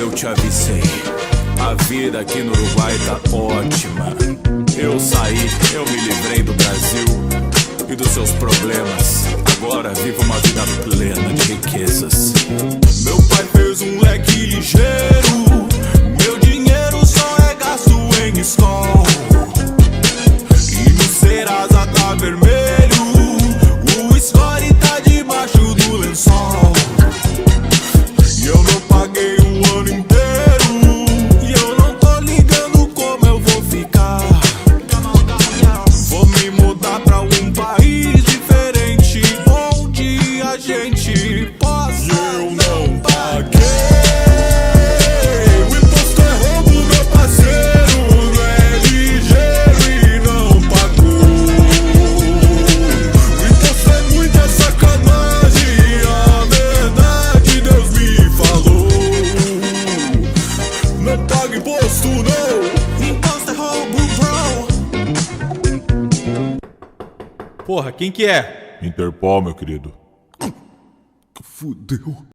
eu te avisei. A vida aqui no Uruguai tá ótima. Eu saí, eu me livrei do Brasil e dos seus problemas. Agora vivo uma vida plena de riquezas. Meu pai fez um leque ligeiro. Meu dinheiro só é gasto em escola. E no Serasa tá vermelho. O score tá debaixo do lençol. E eu não paguei o ano inteiro. E eu não tô ligando como eu vou ficar. Vou me mudar pra um país diferente, onde a gente possa. Eu não paguei. O imposto é roubo, meu parceiro. Não é ligeiro e não pagou. O imposto é muita sacanagem. A verdade Deus me falou. Não paga imposto, não. Imposto é roubo, bro. Porra, quem que é? Interpol, meu querido. Fudeu.